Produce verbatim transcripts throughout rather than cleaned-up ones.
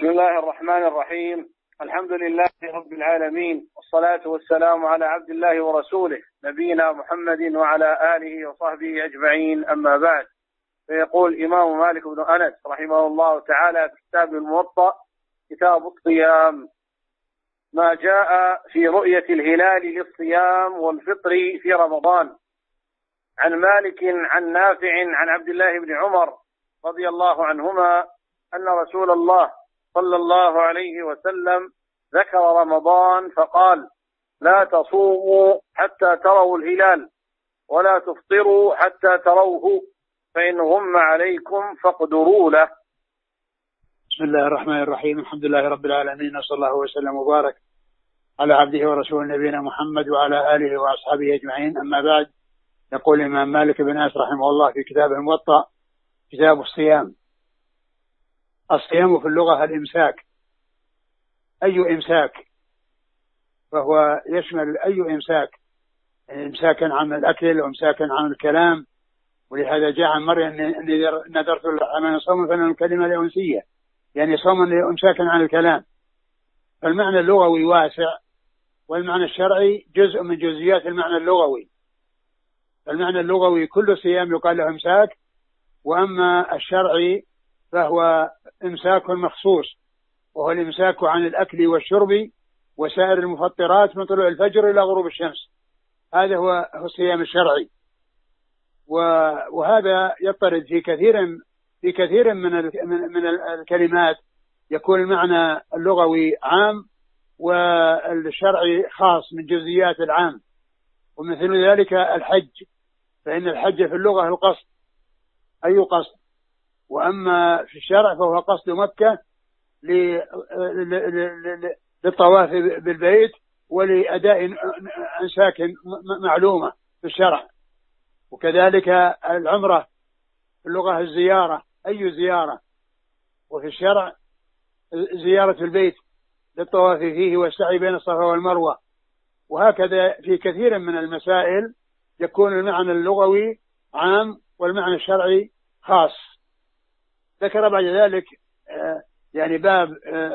بسم الله الرحمن الرحيم. الحمد لله رب العالمين، والصلاة والسلام على عبد الله ورسوله نبينا محمد وعلى آله وصحبه أجمعين، أما بعد. فيقول إمام مالك بن أنس رحمه الله تعالى في كتاب الموطأ كتاب الصيام: ما جاء في رؤية الهلال للصيام والفطر في رمضان. عن مالك عن نافع عن عبد الله بن عمر رضي الله عنهما أن رسول الله صلى الله عليه وسلم ذكر رمضان فقال: لا تصوموا حتى تروا الهلال ولا تفطروا حتى تروه، فإن غم عليكم فاقدروا له. بسم الله الرحمن الرحيم. الحمد لله رب العالمين، وصلى الله وسلم وبارك على عبده ورسوله نبينا محمد وعلى آله وأصحابه أجمعين، أما بعد. يقول الإمام مالك بن أنس رحمه الله في كتابه الموطأ كتاب الصيام: الصيام في اللغة الإمساك، أي إمساك، فهو يشمل أي إمساك، إمساكا عن الأكل وإمساكا عن الكلام. ولهذا جاء عن مريم أني نذرت الرحمن صوما فلن الكلمة الأنسية، يعني صوما إمساكا عن الكلام. فالمعنى اللغوي واسع، والمعنى الشرعي جزء من جزئيات المعنى اللغوي. المعنى اللغوي كل صيام يقال له إمساك، وأما الشرعي فهو إمساك مخصوص، وهو الإمساك عن الأكل والشرب وسائر المفطرات من طلوع الفجر إلى غروب الشمس. هذا هو الصيام الشرعي، وهذا يطرد في كثير في كثير من من الكلمات، يكون المعنى اللغوي عام والشرعي خاص من جزئيات العام. ومثل ذلك الحج، فإن الحج في اللغة القصد، أي قصد، وأما في الشرع فهو قصد مكة للطواف بالبيت ولأداء أنساك معلومة في الشرع. وكذلك العمرة في اللغة الزيارة، أي زيارة، وفي الشرع زيارة البيت للطواف فيه والسعي بين الصفا والمروة. وهكذا في كثير من المسائل يكون المعنى اللغوي عام والمعنى الشرعي خاص. ذكر بعد ذلك يعني باب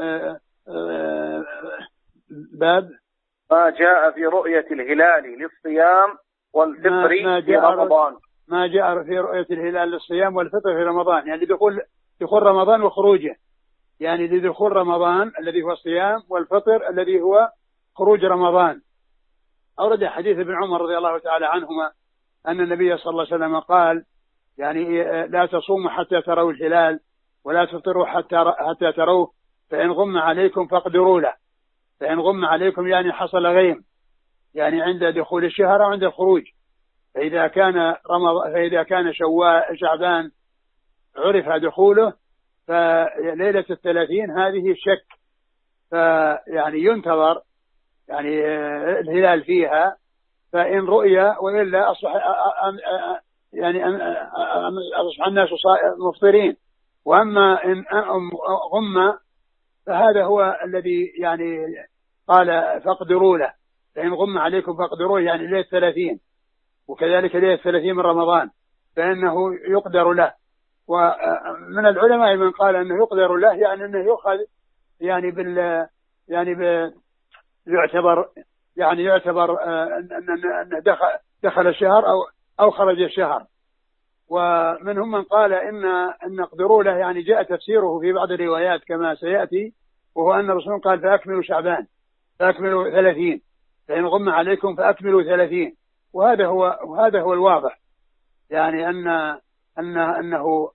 باب ما جاء في رؤية الهلال للصيام والفطر في رمضان. ما جاء في رؤية الهلال للصيام والفطر في رمضان، يعني دخول دخول رمضان وخروجه، يعني لدخول رمضان الذي هو الصيام، والفطر الذي هو خروج رمضان. أورد حديث ابن عمر رضي الله تعالى عنهما أن النبي صلى الله عليه وسلم قال: يعني لا تصوموا حتى تروا الهلال ولا تفطروا حتى حتى تروه، فإن غم عليكم فاقدروا له. فإن غم عليكم يعني حصل غيم، يعني عند دخول الشهر أو عند الخروج. فإذا كان رمضان فإذا كان شوال شعبان عرف دخوله، فليلة الثلاثين هذه الشك، فيعني ينتظر يعني الهلال فيها، فإن رؤيا وإلا أصبح يعني أصبح الناس مفطرين. وأما إن غم فهذا هو الذي يعني قال فاقدروا له، فإن غم عليكم فاقدروه، يعني ليلة ثلاثين، وكذلك ليلة ثلاثين من رمضان فإنه يقدر له. ومن العلماء من قال أنه يقدر له، يعني أنه يؤخذ يعني بال يعني ب يعتبر يعني يعتبر أن دخل دخل الشهر أو أو خرج الشهر. ومنهم من قال إن أن اقدروا له يعني جاء تفسيره في بعض الروايات كما سيأتي، وهو أن الرسول قال: فأكملوا شعبان، فأكملوا ثلاثين، فإن غم عليكم فأكملوا ثلاثين. وهذا هو وهذا هو الواضح، يعني أن أن أنه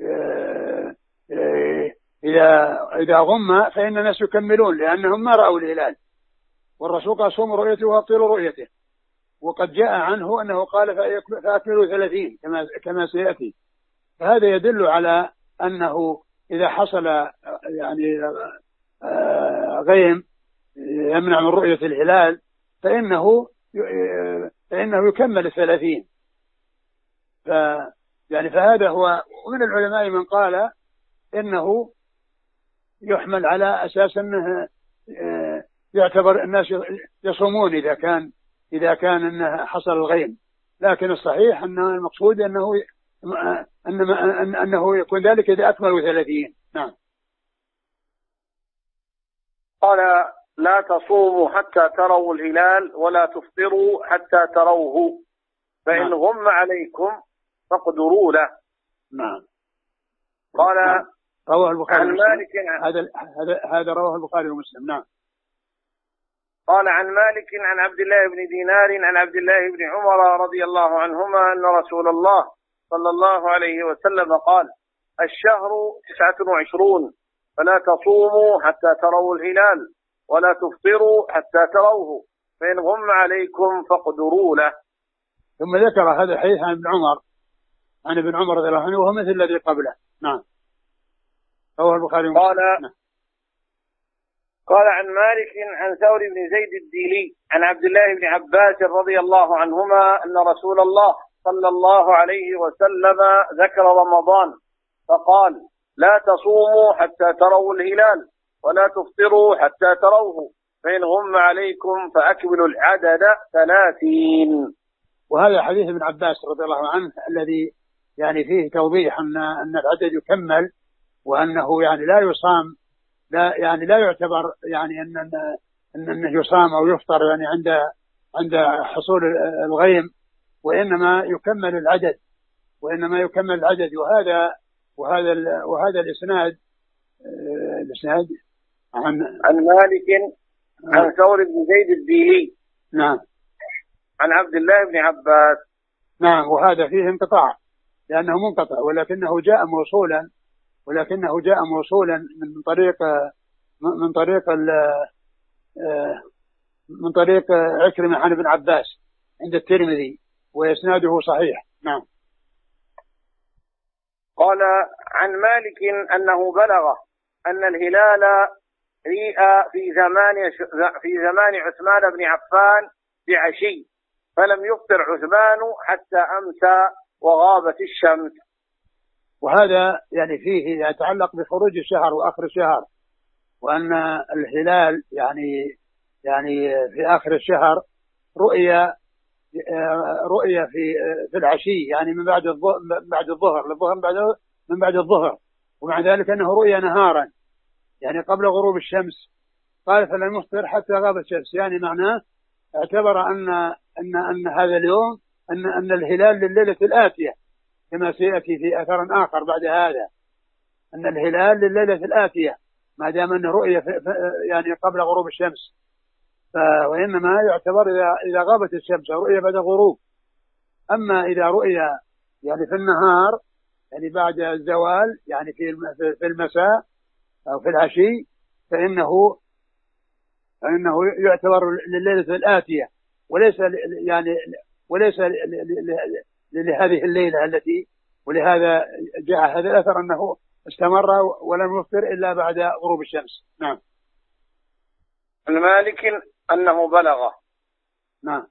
إذا إذا غم فإن الناس يكملون، لأنهم ما رأوا الهلال، والرسول قال: صوموا رؤيته وأفطروا رؤيته. وقد جاء عنه أنه قال: فأكملوا ثلاثين كما كما سيأتي. فهذا يدل على أنه إذا حصل يعني غيم يمنع من رؤية الهلال فإنه فإنه يكمل الثلاثين. ف يعني فهذا هو. ومن العلماء من قال إنه يحمل على أساس أنه يعتبر الناس يصومون إذا كان إذا كان أنه حصل الغيم، لكن الصحيح أن المقصود أنه أنه يكون ذلك إذا أكملوا ثلاثين. نعم. قال لا تصوموا حتى تروا الهلال ولا تفطروا حتى تروه فإن نعم. غم عليكم فاقدروا له. نعم. قال نعم. رواه البخاري عن مالك هذا هذا هذا رواه البخاري ومسلم. نعم. قال عن مالك عن عبد الله بن دينار عن عبد الله بن عمر رضي الله عنهما أن رسول الله صلى الله عليه وسلم قال الشهر تسعة وعشرون فلا تصوموا حتى تروا الهلال ولا تفطروا حتى تروه فإن غم عليكم فاقدروا له. ثم ذكر هذا الحديث عن ابن عمر عن ابن عمر رضي الله عنه وهو مثل الذي قبله. نعم. رواه البخاري ومسلم. قال نعم. قال عن مالك عن ثور بن زيد الديلي عن عبد الله بن عباس رضي الله عنهما أن رسول الله صلى الله عليه وسلم ذكر رمضان فقال لا تصوموا حتى تروا الهلال ولا تفطروا حتى تروه فإن غم عليكم فأكملوا العدد ثلاثين. وهذا حديث ابن عباس رضي الله عنه الذي يعني فيه توضيح أن أن العدد يكمل وأنه يعني لا يصام لا يعني لا يعتبر يعني أن أن أنه يصام أو يفطر يعني عند عند حصول الغيم وإنما يكمل العدد وإنما يكمل العدد وهذا وهذا وهذا الإسناد الإسناد عن عن مالك عن ثور بن زيد الديلي. نعم. عن عبد الله بن عباس. نعم. وهذا فيه انقطاع لأنه منقطع ولكنه جاء موصولا ولكنه جاء موصولا من طريق من طريق من طريق عكرمة عن ابن عباس عند الترمذي وإسناده صحيح. نعم. قال عن مالك أنه بلغ أن الهلال ريء في زمان في زمان عثمان بن عفان بعشي فلم يفطر عثمان حتى أمسى وغابت الشمس. وهذا يعني فيه يتعلق بخروج الشهر وآخر الشهر وأن الهلال يعني يعني في آخر الشهر رؤية رؤية في في العشي يعني من بعد الظهر بعد الظهر للظهر من بعد من بعد الظهر ومع ذلك أنه رؤية نهارا يعني قبل غروب الشمس. قال فلم يفطر حتى غابت الشمس يعني معناه اعتبر أن أن أن هذا اليوم أن أن الهلال لليلة الآتية كما سيأتي في أثر آخر بعد هذا أن الهلال لليلة الآتية ما دام أنه رؤية يعني قبل غروب الشمس وإنما يعتبر إذا إذا غابت الشمس رؤية بعد غروب. أما إذا رؤية يعني في النهار يعني بعد الزوال يعني في في المساء أو في العشي فإنه فإنه يعتبر لليلة الآتية وليس يعني وليس لهذه الليلة التي ولهذا جاء هذا الأثر أنه استمر ولم يفطر إلا بعد غروب الشمس. نعم. المالك أنه بلغ. نعم.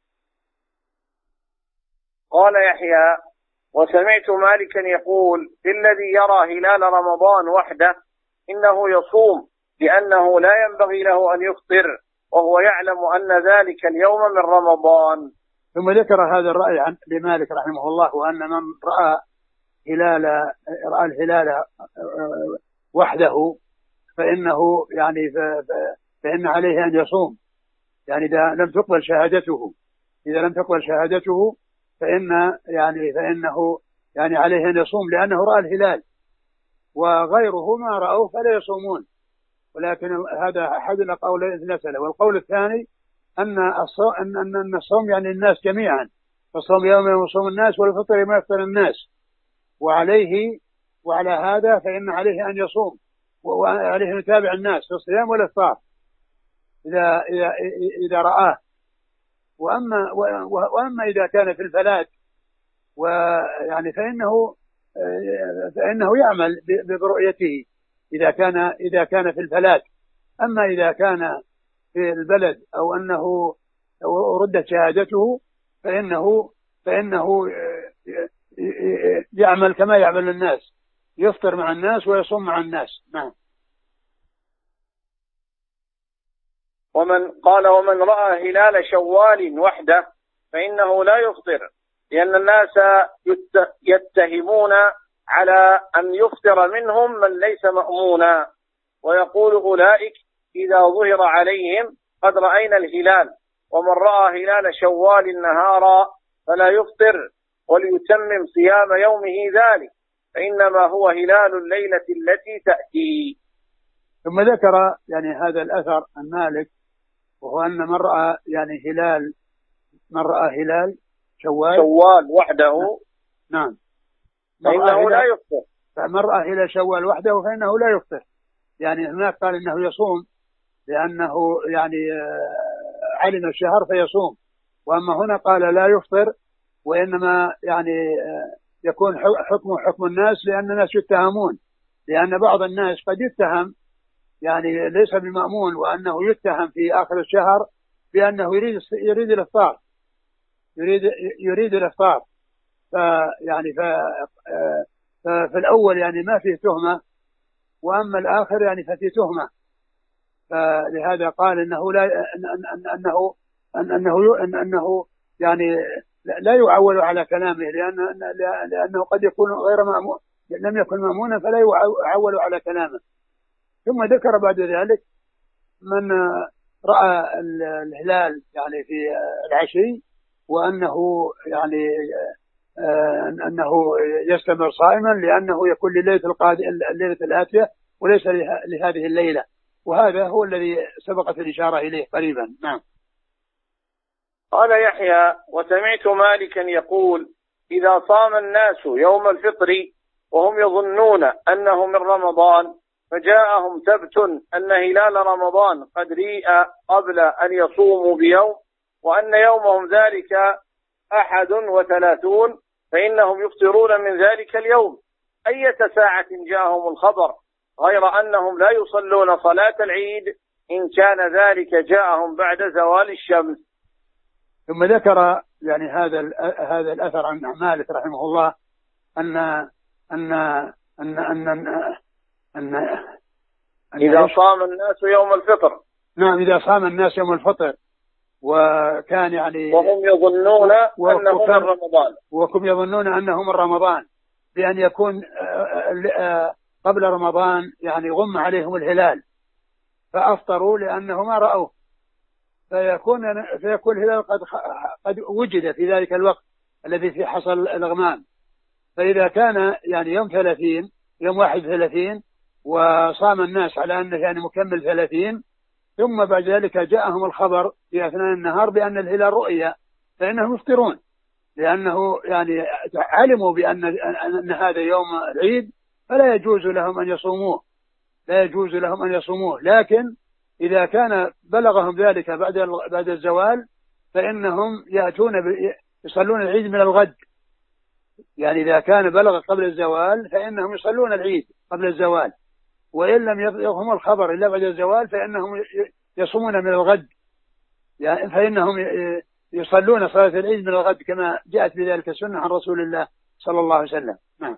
قال يحيى وسمعت مالكا يقول الذي يرى هلال رمضان وحده إنه يصوم لأنه لا ينبغي له أن يفطر وهو يعلم أن ذلك اليوم من رمضان. ثم ذكر هذا الرأي عن لمالك رحمه الله وأن من رأى هلال رأى الهلال وحده فإنه يعني فإن عليه أن يصوم يعني إذا لم تقبل شهادته إذا لم تقبل شهادته فإن يعني فإنه يعني عليه أن يصوم لأنه رأى الهلال وغيره ما رأوه فلا يصومون. ولكن هذا أحد القولين المسألة. والقول الثاني أن الصوم أن أن الصوم يعني الناس جميعا فالصوم يوم يصوم الناس والفطر يوم يفطر الناس وعليه وعلى هذا فإن عليه أن يصوم وعليه أن يتابع الناس في الصيام والإفطار إذا إذا إذا رآه. وأما وأما إذا كان في الفلات ويعني فإنه فإنه يعمل برؤيته إذا كان إذا كان في الفلات. أما إذا كان في البلد أو أنه ردت شهادته فإنه فإنه يعمل كما يعمل الناس يفطر مع الناس ويصوم مع الناس. نعم. ومن قال ومن رأى هلال شوال وحده فإنه لا يفطر لأن الناس يتهمون على أن يفطر منهم من ليس مأمونا ويقول أولئك إذا ظهر عليهم قد رأينا الهلال، ومن رأى هلال شوال نهارا فلا يفطر وليتمم صيام يومه ذلك، فإنما هو هلال الليلة التي تأتي. ثم ذكر يعني هذا الأثر عن مالك، وهو أن من رأى يعني هلال من رأى هلال شوال شوال وحده نعم فإنه لا يفطر. فمن رأى هلال شوال وحده فإنه لا يفطر. يعني هناك قال إنه يصوم لأنه يعني علم الشهر فيصوم، وأما هنا قال لا يفطر، وإنما يعني يكون حكمه حكم الناس، لأن الناس يتهمون، لأن بعض الناس قد يتهم يعني ليس بمأمون، وأنه يتهم في آخر الشهر بأنه يريد يريد الإفطار يريد يريد الإفطار فيعني ففي الأول يعني ما فيه تهمة، وأما الآخر يعني ففيه تهمة. فلهذا قال إنه لا أنه أنه أنه يعني لا يعول على كلامه، لأن لأنه قد يكون غير مأمون، لم يكن مأمونا فلا يعول على كلامه. ثم ذكر بعد ذلك من رأى الهلال يعني في العشي وأنه يعني أنه يستمر صائما، لأنه يكون لليلة القادمة الليلة الآتية وليس لهذه الليلة، وهذا هو الذي سبقت الإشارة إليه قريبا. نعم. قال يحيى: وسمعت مالكا يقول: إذا صام الناس يوم الفطر وهم يظنون أنه من رمضان، فجاءهم ثبت أن هلال رمضان قد ريء قبل أن يصوموا بيوم، وأن يومهم ذلك أحد وثلاثون، فإنهم يفطرون من ذلك اليوم أية ساعة جاءهم الخبر، غير أنهم لا يصلون صلاة العيد إن كان ذلك جاءهم بعد زوال الشمس. ثم ذكر يعني هذا هذا الأثر عن مالك رحمه الله أن أن أن أن, أن, أن, أن إذا صام الناس يوم الفطر نعم إذا صام الناس يوم الفطر وكان يعني وهم يظنون أنه من رمضان وهم يظنون أنه من رمضان بأن يكون قبل رمضان يعني غم عليهم الهلال فأفطروا لأنه ما رأوه، فيكون فيكون الهلال قد قد وجد في ذلك الوقت الذي فيه حصل الإغمام. فإذا كان يعني يوم ثلاثين يوم واحد ثلاثين وصام الناس على أنه يعني مكمل ثلاثين، ثم بعد ذلك جاءهم الخبر في أثناء النهار بأن الهلال رؤيا، فإنهم يفطرون، لأنه يعني علموا بأن أن هذا يوم العيد فلا يجوز لهم أن يصوموه لا يجوز لهم أن يصوموه لكن إذا كان بلغهم ذلك بعد بعد الزوال فإنهم يأتون يصلون العيد من الغد. يعني إذا كان بلغ قبل الزوال فإنهم يصلون العيد قبل الزوال، وإن لم يغهم الخبر إلا بعد الزوال فإنهم يصومون من الغد، يعني فإنهم يصلون صلاة العيد من الغد كما جاءت بذلك السنة عن رسول الله صلى الله عليه وسلم. نعم.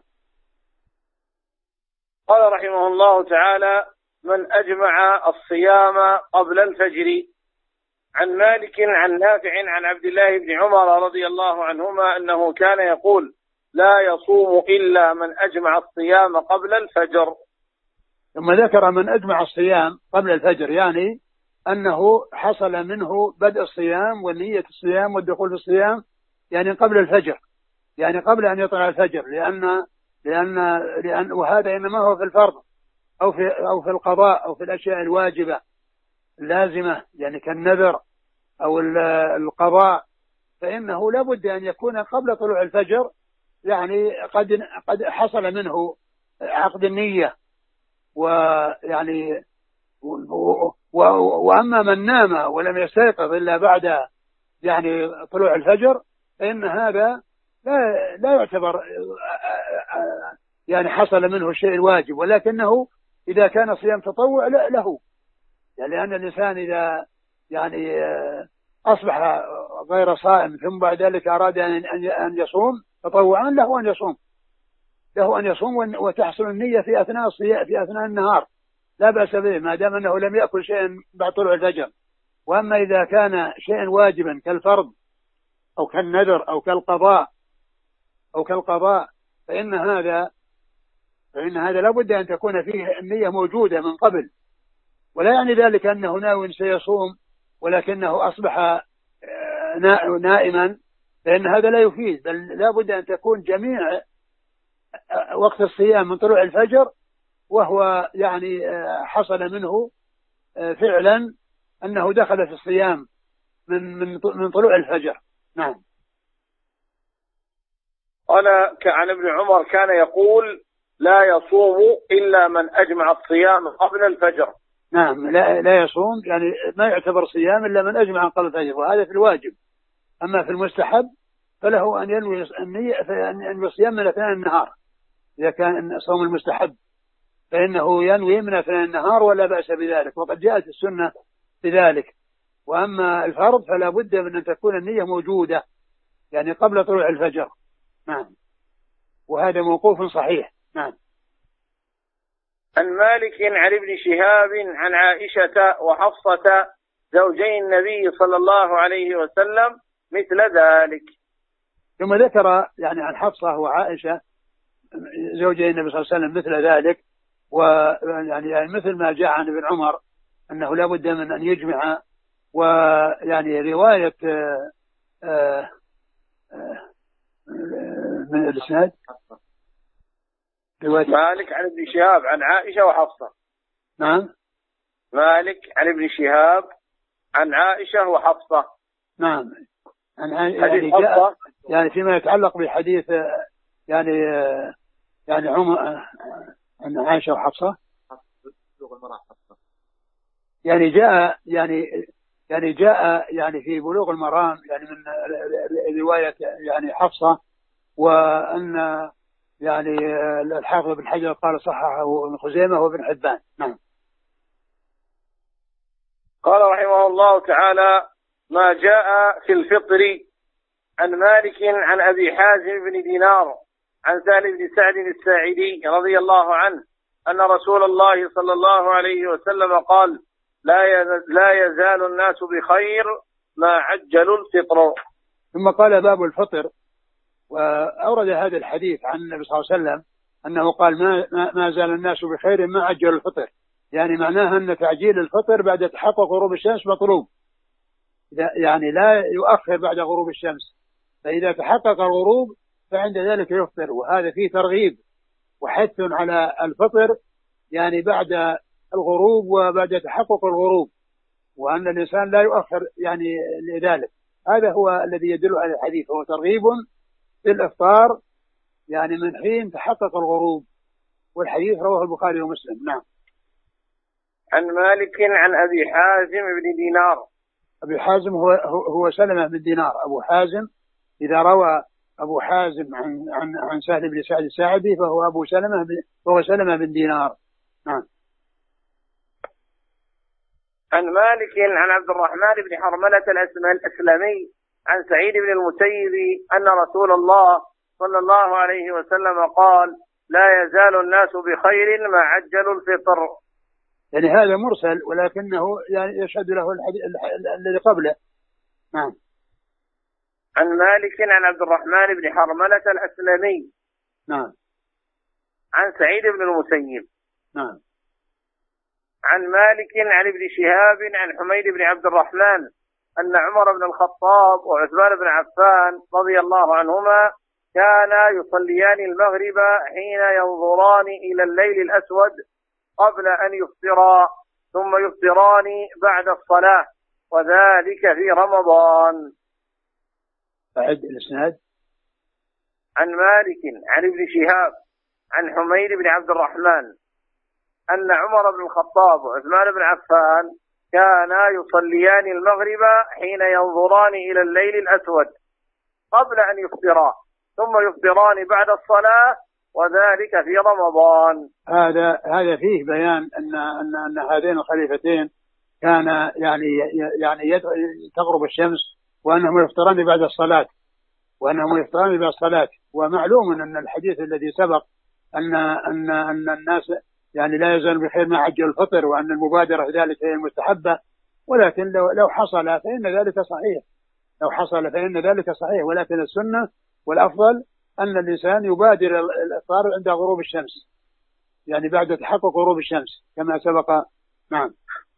قال رحمه الله تعالى: من أجمع الصيام قبل الفجر. عن مالك عن نافع عن عبد الله بن عمر رضي الله عنهما أنه كان يقول: لا يصوم إلا من أجمع الصيام قبل الفجر. ثم ذكر من أجمع الصيام قبل الفجر، يعني أنه حصل منه بدء الصيام ونية الصيام والدخول في الصيام يعني قبل الفجر، يعني قبل أن يطلع الفجر، لأن لأن لأن وهذا إنما هو في الفرض أو في أو في القضاء أو في الأشياء الواجبة اللازمة، يعني كالنذر أو القضاء، فإنه لا بد أن يكون قبل طلوع الفجر يعني قد قد حصل منه عقد النية. ويعني وأما من نام ولم يستيقظ إلا بعد يعني طلوع الفجر فإن هذا لا لا يعتبر يعني حصل منه الشيء الواجب، ولكنه إذا كان صيام تطوع له، يعني لأن الإنسان إذا يعني أصبح غير صائم ثم بعد ذلك أراد أن يصوم تطوعا له أن يصوم له أن يصوم وتحصل النية في أثناء الصيام في أثناء النهار لا بأس به ما دام أنه لم يأكل شيئا بعد طلوع الفجر. وأما إذا كان شيئا واجبا كالفرض أو كالنذر أو كالقضاء أو كالقضاء فإن هذا فإن هذا لا بد أن تكون فيه النية موجودة من قبل، ولا يعني ذلك أنه ناوٍ سيصوم ولكنه أصبح نائما، فإن هذا لا يفيد، بل لا بد أن تكون جميع وقت الصيام من طلوع الفجر وهو يعني حصل منه فعلا أنه دخل في الصيام من من من طلوع الفجر. نعم. قال عن ابن عمر كان يقول لا يصوم إلا من أجمع الصيام قبل الفجر. نعم، لا لا يصوم يعني ما يعتبر صيام إلا من أجمع قبل الفجر، وهذا في الواجب. أما في المستحب فله أن ينوي النية أن ينوي الصيام من أثناء النهار، إذا كان صوم المستحب فإنه ينوي من أثناء النهار ولا بأس بذلك، وقد جاءت السنة بذلك. وأما الفرض فلا بد من أن تكون النية موجودة يعني قبل طلوع الفجر. نعم، وهذا موقوف صحيح. نعم. عن مالك عن ابن شهاب عن عائشة وحفصة زوجي النبي صلى الله عليه وسلم مثل ذلك. ثم ذكر يعني عن حفصة وعائشة زوجي النبي صلى الله عليه وسلم مثل ذلك، ويعني يعني مثل ما جاء عن ابن عمر أنه لا بد من أن يجمع. ويعني رواية آآ آآ من الإسناد رواية مالك عن ابن شهاب عن عائشة وحفصة. نعم. مالك عن ابن شهاب عن عائشة وحفصة. نعم. عن يعني جاء يعني فيما يتعلق بحديث يعني يعني عمر عن عائشة وحفصة يعني جاء يعني يعني جاء يعني في بلوغ المرام يعني من رواية يعني حفصة، وأن يعني الحافظ بن حجر قال صححه ابن خزيمة وابن حبان. نعم. قال رحمه الله تعالى ما جاء في الفطر. عن مالك عن أبي حازم بن دينار عن سهل بن سعد الساعدي رضي الله عنه أن رسول الله صلى الله عليه وسلم قال لا لا يزال الناس بخير ما عجلوا الفطر. ثم قال باب الفطر، وأورد هذا الحديث عن النبي صلى الله عليه وسلم أنه قال ما, ما زال الناس بخير ما عجلوا الفطر، يعني معناها أن تعجيل الفطر بعد تحقق غروب الشمس مطلوب، يعني لا يؤخر بعد غروب الشمس، فإذا تحقق الغروب فعند ذلك يفطر. وهذا فيه ترغيب وحث على الفطر يعني بعد الغروب وبعد تحقق الغروب، وأن الإنسان لا يؤخر يعني لذلك. هذا هو الذي يدل على الحديث، هو ترغيب في الإفطار يعني من حين تحقق الغروب، والحديث رواه البخاري ومسلم. نعم. عن مالك عن أبي حازم بن دينار. أبي حازم هو هو سلمة بن دينار. أبو حازم إذا روى أبو حازم عن عن عن سهل بن سعد الساعدي فهو أبو سلمة فهو سلمة بن دينار. نعم. عن مالك عن عبد الرحمن بن حرملة الأسلمي عن سعيد بن المسيب أن رسول الله صلى الله عليه وسلم قال لا يزال الناس بخير ما عجلوا الفطر. يعني هذا مرسل ولكنه يعني يشهد له الحديث الذي قبله. نعم. عن مالك عن عبد الرحمن بن حرملة الأسلمي. نعم. عن سعيد بن المسيب. نعم. عن مالك عن ابن شهاب عن حميد بن عبد الرحمن أن عمر بن الخطاب وعثمان بن عفان رضي الله عنهما كانا يصليان المغرب حين ينظران إلى الليل الأسود قبل أن يفطرا ثم يفطران بعد الصلاة، وذلك في رمضان. بعد الإسناد. عن مالك عن ابن شهاب عن حميد بن عبد الرحمن أن عمر بن الخطاب وعثمان بن عفان كانا يصليان المغرب حين ينظران إلى الليل الأسود قبل أن يفطرا ثم يفطران بعد الصلاة، وذلك في رمضان. هذا هذا فيه بيان أن أن أن هذين الخليفتين كان يعني يعني تغرب الشمس وأنهم يفطران بعد الصلاة وأنهم يفطران بعد الصلاة. ومعلوم أن الحديث الذي سبق أن أن أن الناس يعني لا يزال بخير ما عجل الفطر، وأن المبادرة في ذلك هي المستحبة، ولكن لو لو حصل فإن ذلك صحيح، لو حصل فإن ذلك صحيح، ولكن السنة والأفضل أن الإنسان يبادر الإفطار عند غروب الشمس، يعني بعد تحقق غروب الشمس كما سبق. نعم.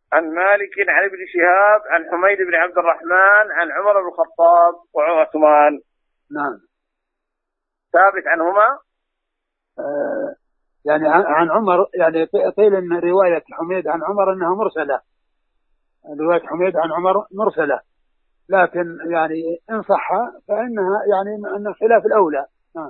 عن مالك عن ابن شهاب عن حميد بن عبد الرحمن عن عمر بن الخطاب وعثمان. نعم. ثابت عنهما. آه يعني عن عمر، يعني قيل ان رواية حميد عن عمر انها مرسلة، رواية حميد عن عمر مرسلة، لكن يعني إن صح فإنها يعني أن خلاف الأولى. نعم.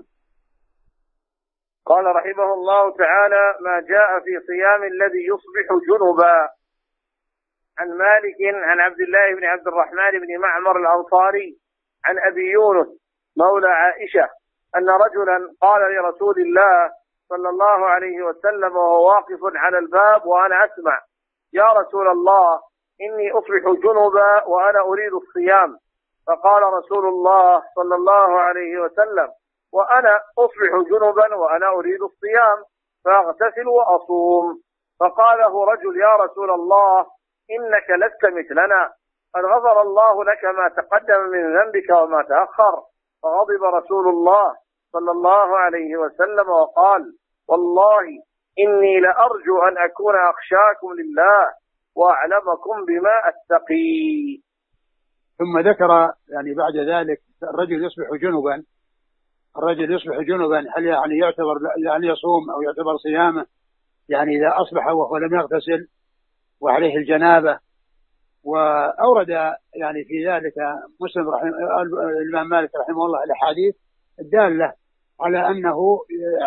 قال رحمه الله تعالى: ما جاء في صيام الذي يصبح جنبا. عن مالك عن عبد الله بن عبد الرحمن بن معمر الأنصاري عن أبي يونس مولى عائشة أن رجلا قال لرسول الله صلى الله عليه وسلم وهو واقف على الباب وأنا أسمع: يا رسول الله، إني أصبح جنبا وأنا أريد الصيام. فقال رسول الله صلى الله عليه وسلم: وأنا أصبح جنبا وأنا أريد الصيام، فأغتسل وأصوم. فقال له رجل: يا رسول الله، إنك لست مثلنا، قد غفر الله لك ما تقدم من ذنبك وما تأخر. فغضب رسول الله صلى الله عليه وسلم وقال: والله إني لأرجو أن أكون أخشاكم لله وأعلمكم بما أتقي. ثم ذكر يعني بعد ذلك الرجل يصبح جنبا، الرجل يصبح جنبا هل يعني يعتبر يعني يصوم أو يعتبر صيامه؟ يعني إذا أصبح وهو لم يغتسل وعليه الجنابة. وأورد يعني في ذلك مسلم رحمه الإمام مالك رحمه الله الأحاديث الدالة على أنه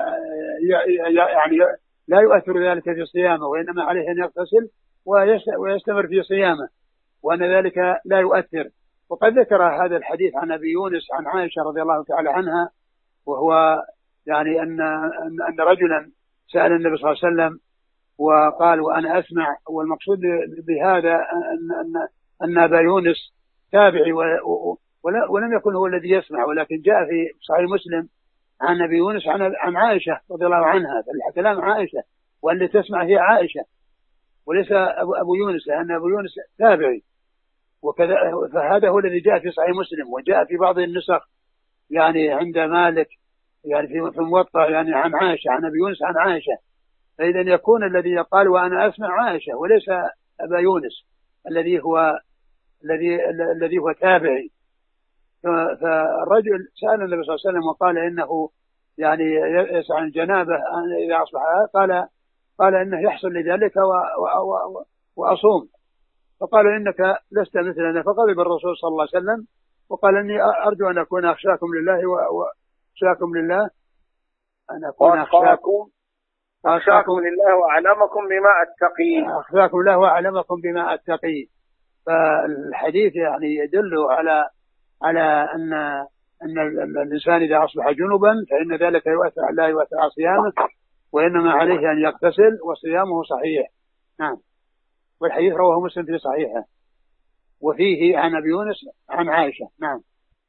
يعني لا يؤثر ذلك في صيامه، وإنما عليه أن يغتسل ويستمر في صيامه، وأن ذلك لا يؤثر. وقد ذكر هذا الحديث عن أبي يونس عن عائشة رضي الله تعالى عنها، وهو يعني أن أن رجلا سأل النبي صلى الله عليه وسلم وقال: وأنا أسمع. والمقصود بهذا أن أن أن أبا يونس تابعي ولم يكن هو الذي يسمع، ولكن جاء في صحيح مسلم عن أبي يونس عن عن عائشة رضي الله عنها، فالكلام عائشة، واللي تسمع هي عائشة وليس أبو يونس، لأن أبو يونس تابعي. وكذا فهذا هو الذي جاء في صحيح مسلم. وجاء في بعض النسخ يعني عند مالك يعني في الموطأ يعني عن عائشة عن أبي يونس عن عائشة، فإذا يكون الذي قال وأنا أسمع عائشة وليس أبا يونس الذي هو الذي الذي هو تابعي. فالرجل سأل النبي صلى الله عليه وسلم وقال إنه يعني يسعى الجنابة إذا أصبح، قال قال إنه يحصل لذلك وأصوم. فقال: إنك لست مثلنا. فغضب الرسول صلى الله عليه وسلم وقال: إني أرجو أن أكون أخشاكم لله وأخشاكم لله أن أكون أخشاكم أخشاكم لله وأعلمكم بما أتقي. أخشاكم لله وأعلمكم بما أتقي. فالحديث يعني يدل على على أن أن الإنسان إذا أصبح جنبا فإن ذلك يؤثر على الله ويؤثر على صيامه، وإنما عليه أن يغتسل وصيامه صحيح. نعم. والحديث رواه مسلم في صحيحه، وفيه عن أبي يونس عن عائشة. نعم.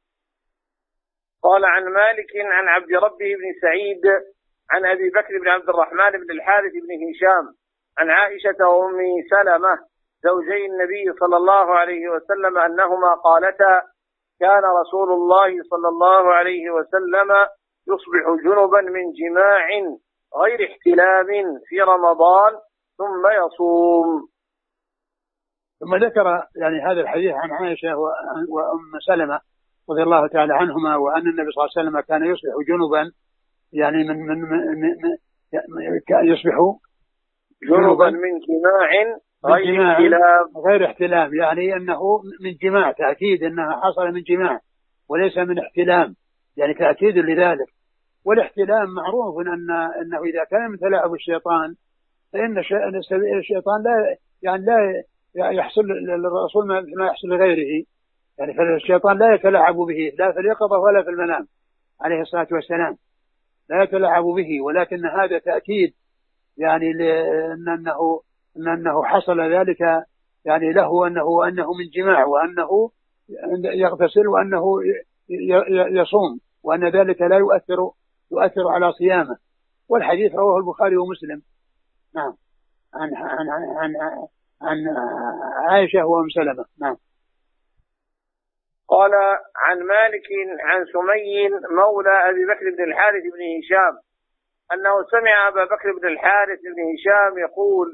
قال عن مالك عن عبد ربه بن سعيد عن أبي بكر بن عبد الرحمن بن الحارث بن هشام عن عائشة وأم سلمة زوجي النبي صلى الله عليه وسلم أنهما قالتا: كان رسول الله صلى الله عليه وسلم يصبح جنبا من جماع غير احتلام في رمضان ثم يصوم. ثم ذكر يعني هذا الحديث عن عائشة وأم سلمة رضي الله تعالى عنهما، وأن النبي صلى الله عليه وسلم كان يصبح جنبا يعني من من, من, من يصبح جنبا من جماع غير احتلام غير احتلام، يعني أنه من جماع، تأكيد أنها حصل من جماع وليس من احتلام، يعني تأكيد لذلك. والاحتلام معروف أن أنه إذا كان من تلاعب الشيطان فإن الشيطان لا يعني لا يحصل للرسول ما يحصل لغيره، يعني فالشيطان لا يتلاعب به لا في اليقظة ولا في المنام عليه الصلاة والسلام، لا يتلاعب به، ولكن هذا تأكيد يعني لأنه أنه حصل ذلك يعني له أنه أنه من جماع، وأنه يغتسل، وأنه يصوم، وأن ذلك لا يؤثر يؤثر على صيامه. والحديث رواه البخاري ومسلم. نعم. عن عن عن عن عائشة وأم سلمة. نعم. قال عن مالك عن سمي مولى أبي بكر بن الحارث بن هشام أنه سمع أبا بكر بن الحارث بن هشام يقول: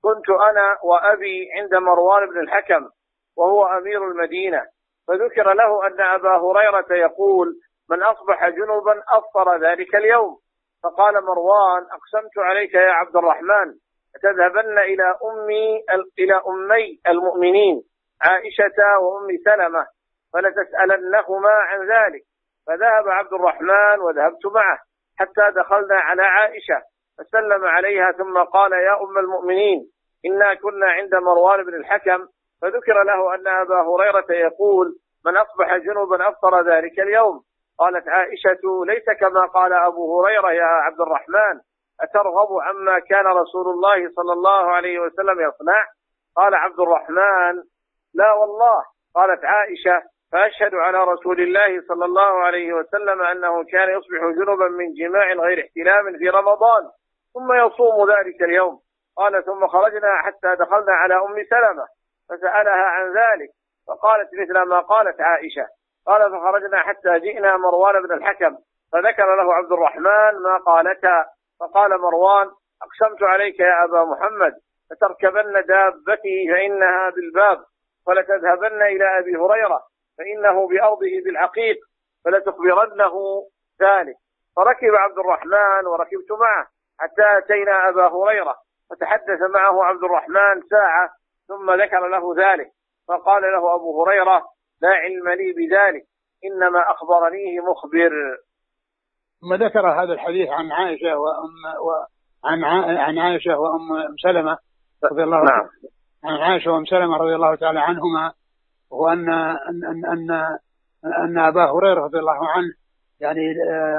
كنت أنا وأبي عند مروان بن الحكم وهو أمير المدينة، فذكر له أن أبا هريرة يقول: من أصبح جنبا أفطر ذلك اليوم. فقال مروان: أقسمت عليك يا عبد الرحمن أتذهبن إلى أمي إلى أمي المؤمنين عائشة وأم سلمة فلتسألنهما عن ذلك. فذهب عبد الرحمن وذهبت معه حتى دخلنا على عائشة فسلم عليها، ثم قال: يا أم المؤمنين، إنا كنا عند مروان بن الحكم فذكر له أن أبا هريرة يقول: من أصبح جنبا أفطر ذلك اليوم. قالت عائشة: ليس كما قال أبو هريرة يا عبد الرحمن، أترغب عما كان رسول الله صلى الله عليه وسلم يصنع؟ قال عبد الرحمن: لا والله. قالت عائشة: فأشهد على رسول الله صلى الله عليه وسلم أنه كان يصبح جنبا من جماع غير احتلام في رمضان ثم يصوم ذلك اليوم. قال: ثم خرجنا حتى دخلنا على أم سلمة فسألها عن ذلك فقالت مثل ما قالت عائشة. قال: فخرجنا حتى جئنا مروان بن الحكم فذكر له عبد الرحمن ما قالتا. فقال مروان: أقسمت عليك يا أبا محمد لتركبن دابتي فإنها بالباب، ولتذهبن إلى أبي هريرة فإنه بأرضه بالعقيق فلتخبرنه ذلك. فركب عبد الرحمن وركبت معه حتى أتينا أبا هريرة فتحدث معه عبد الرحمن ساعة ثم ذكر له ذلك. فقال له أبو هريرة: لا علم لي بذلك، إنما أخبرنيه مخبر. ثم ذكر هذا الحديث عن عائشة وأم وعن عن عائشة وأم سلمة رضي الله نعم. عن عائشة وأم سلمة رضي الله تعالى عنهما، وأن أن أن أن أبا هريرة رضي الله عنه يعني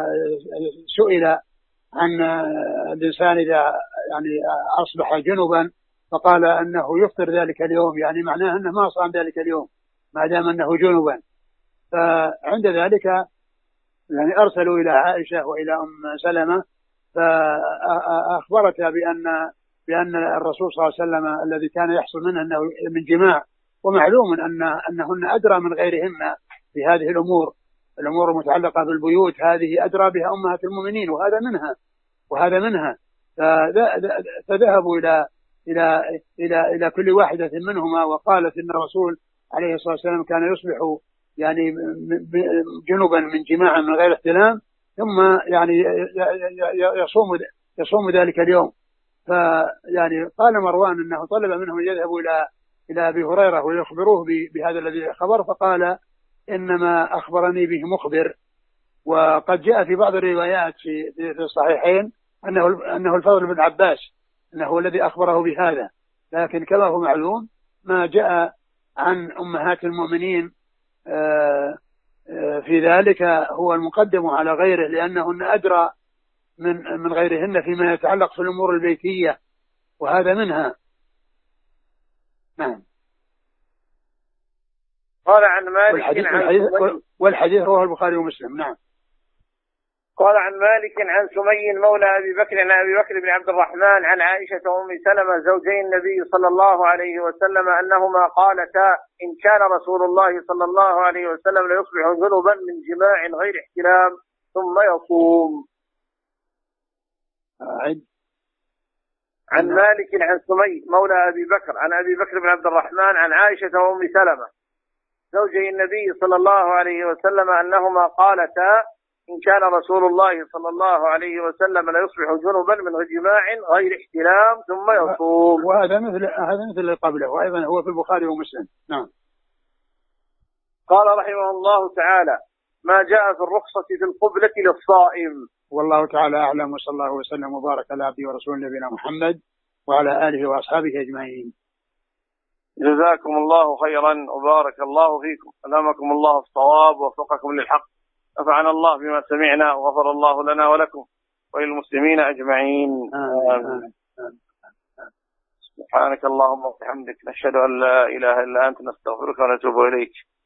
سئل عن الإنسان إذا يعني أصبح جنبا فقال أنه يفطر ذلك اليوم، يعني معناه أنه ما صام ذلك اليوم ما دام أنه جنبا. فعند ذلك يعني أرسلوا إلى عائشة وإلى أم سلمة فأخبرتها بأن بأن الرسول صلى الله عليه وسلم الذي كان يحصل منه أنه من جماع، ومعلوم أن أنهن أدرى من غيرهن في هذه الأمور الأمور المتعلقة بالبيوت، هذه أدرى بها أمهات المؤمنين وهذا منها وهذا منها. فذهبوا إلى إلى إلى إلى كل واحدة منهما وقالت إن الرسول عليه الصلاة والسلام كان يصبح يعني جنبا من جماع من غير احتلام ثم يعني يصوم يصوم ذلك اليوم. فيعني قال مروان أنه طلب منهم أن يذهبوا إلى إلى أبي هريرة ويخبروه بهذا الذي خبر، فقال: إنما أخبرني به مخبر. وقد جاء في بعض الروايات في في الصحيحين أنه أنه الفضل بن عباس أنه الذي أخبره بهذا، لكن كما هو معلوم ما جاء عن أمهات المؤمنين في ذلك هو المقدم على غيره، لأنهن أدرى من من غيرهن فيما يتعلق في الأمور البيتية وهذا منها. نعم. قال عن مالك والحديث, عن والحديث, والحديث رواه البخاري ومسلم. نعم. قال عن مالك عن سمي مولى أبي بكر عن أبي بكر بن عبد الرحمن عن عائشة وأم سلمة زوجي النبي صلى الله عليه وسلم أنهما قالتا: إن كان رسول الله صلى الله عليه وسلم ليصبح جنبا من جماع غير احتلام ثم يصوم. عد. عن مالك عن سمي مولى أبي بكر عن أبي بكر بن عبد الرحمن عن عائشة وأم سلمة زوجي النبي صلى الله عليه وسلم أنهما قالتا: إن كان رسول الله صلى الله عليه وسلم لا يصبح جنبا من جماع غير احتلام ثم يصوم. وهذا مثل هذا مثل اللي قبله، وأيضا هو في البخاري ومسلم. نعم. قال رحمه الله تعالى: ما جاء في الرخصة في القبلة للصائم. والله تعالى أعلم، وصلى الله وسلم وبارك على عبده ورسوله نبينا محمد وعلى آله وأصحابه أجمعين. جزاكم الله خيرا وبارك الله فيكم، ألهمكم الله الصواب ووفقكم للحق، نفعنا الله بما سمعنا وغفر الله لنا ولكم وللمسلمين أجمعين. آمين. سبحانك اللهم وبحمدك، نشهد أن لا إله إلا أنت، نستغفرك ونتوب إليك.